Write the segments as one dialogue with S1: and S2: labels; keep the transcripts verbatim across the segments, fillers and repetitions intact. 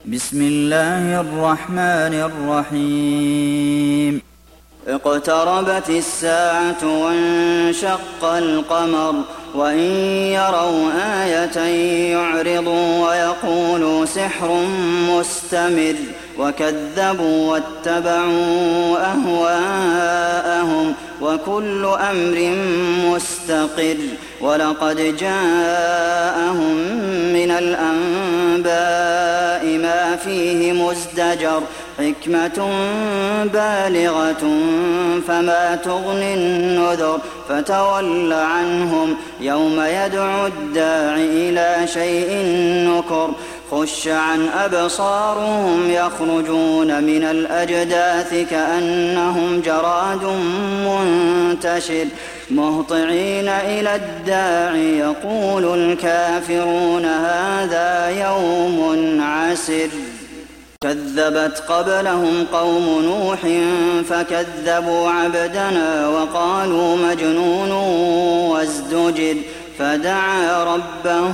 S1: بسم الله الرحمن الرحيم اقتربت الساعة وانشق القمر وإن يروا آية يعرضوا ويقولوا سحر مستمر وكذبوا واتبعوا أهواءهم وكل أمر مستقر ولقد جاءهم من الأنباء ما فيه مزدجر حكمة بالغة فما تغني النذر فتول عنهم يوم يدعو الداع إلى شيء نكر خش عن أبصارهم يخرجون من الأجداث كأنهم جراد منتشر مهطعين إلى الداع يقول الكافرون هذا يوم عسر كذبت قبلهم قوم نوح فكذبوا عبدنا وقالوا مجنون وازدجر فدعا ربه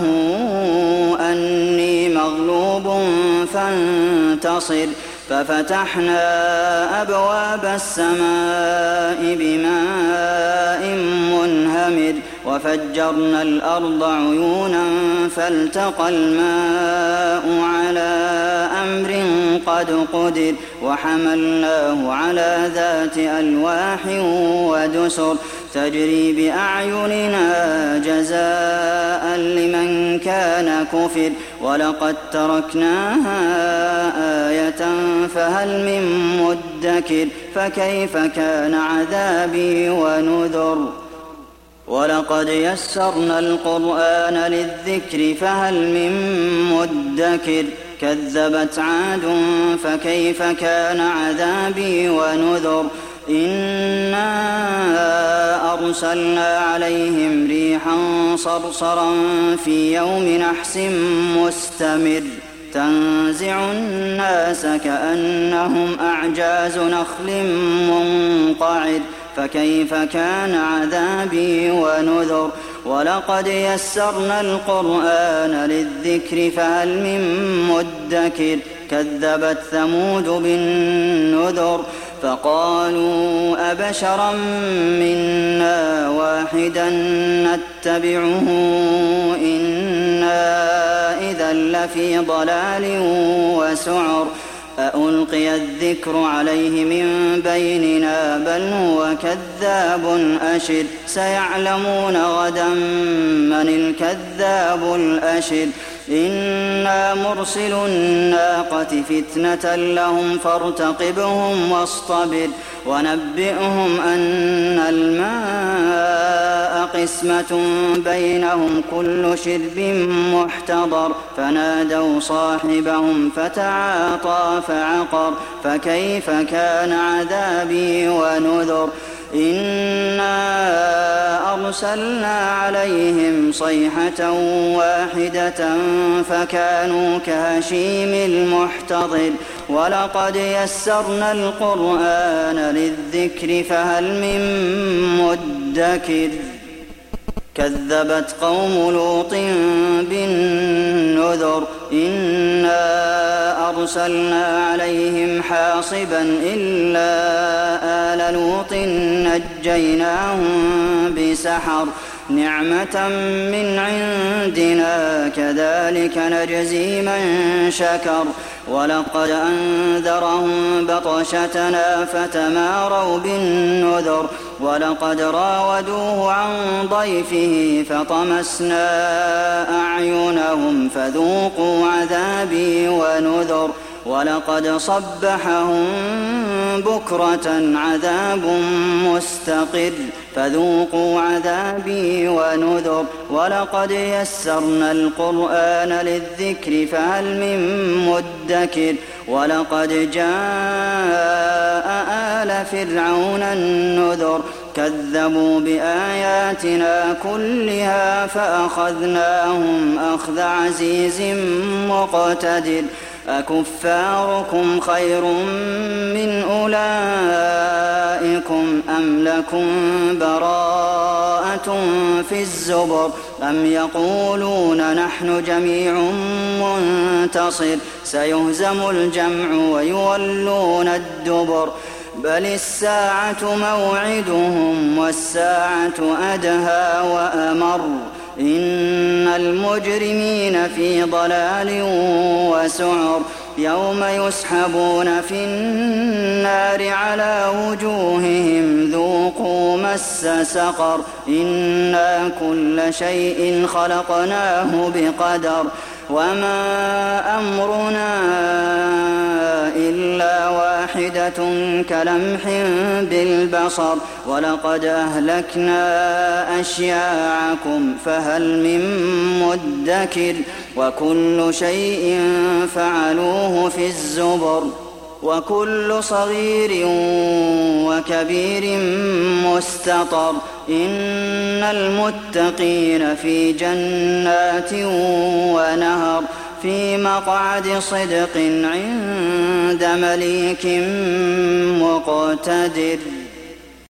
S1: أني مغلوب فانتصر ففتحنا أبواب السماء بماء منهمر وفجرنا الأرض عيونا فالتقى الماء على أمر قد قدر وحملناه على ذات ألواح ودسر تجري بأعيننا جزاء لمن كان كفر ولقد تركناها آية فهل من مدكر فكيف كان عذابي ونذر ولقد يسرنا القرآن للذكر فهل من مدكر كذبت عاد فكيف كان عذابي ونذر إنا أرسلنا عليهم ريحا صرصرا في يوم نحس مستمر تنزع الناس كأنهم أعجاز نخل منقعر فكيف كان عذابي ونذر ولقد يسرنا القرآن للذكر فهل من مدكر كذبت ثمود بالنذر فقالوا أبشرا منا واحدا نتبعه إنا إذا لفي ضلال وسعر أألقي الذكر عليه من بيننا بل هو كذاب أشر سيعلمون غدا من الكذاب الأشر إنا مرسل الناقة فتنة لهم فارتقبهم واصطبر ونبئهم أن الماء قسمة بينهم كل شرب محتضر فنادوا صاحبهم فتعاطى فعقر فكيف كان عذابي ونذر إنا أرسلنا عليهم صيحة واحدة فكانوا كهشيم المحتضر ولقد يسرنا القرآن للذكر فهل من مدكر كذبت قوم لوط بالنذر إنا أرسلنا عليهم حاصبا إلا آل لوط نجيناهم بسحر نعمة من عندنا كذلك نجزي من شكر ولقد أنذرهم بطشتنا فتماروا بالنذر ولقد راودوه عن ضيفه فطمسنا أعينهم فذوقوا عذابي ونذر ولقد صبحهم بكرة عذاب مستقر فذوقوا عذابي ونذر ولقد يسرنا القرآن للذكر فهل من مدكر ولقد جاء آل فرعون النذر كذبوا بآياتنا كلها فأخذناهم أخذ عزيز مقتدر أكفاركم خير من أولئكم أم لكم براءة في الزبر أم يقولون نحن جميع منتصر سيهزم الجمع ويولون الدبر بل الساعة موعدهم والساعة أدهى وأمر إن المجرمين في ضلال وسعر يوم يسحبون في النار على وجوههم ذوقوا مس سقر إنا كل شيء خلقناه بقدر وما أمرنا إلا واحدة كلمح بالبصر ولقد أهلكنا أشياعكم فهل من مدكر وكل شيء فعلوه في الزبر وكل صغير وكبير مستطر إن المتقين في جنات ونهر في مقعد صدق عند مليك مقتدر.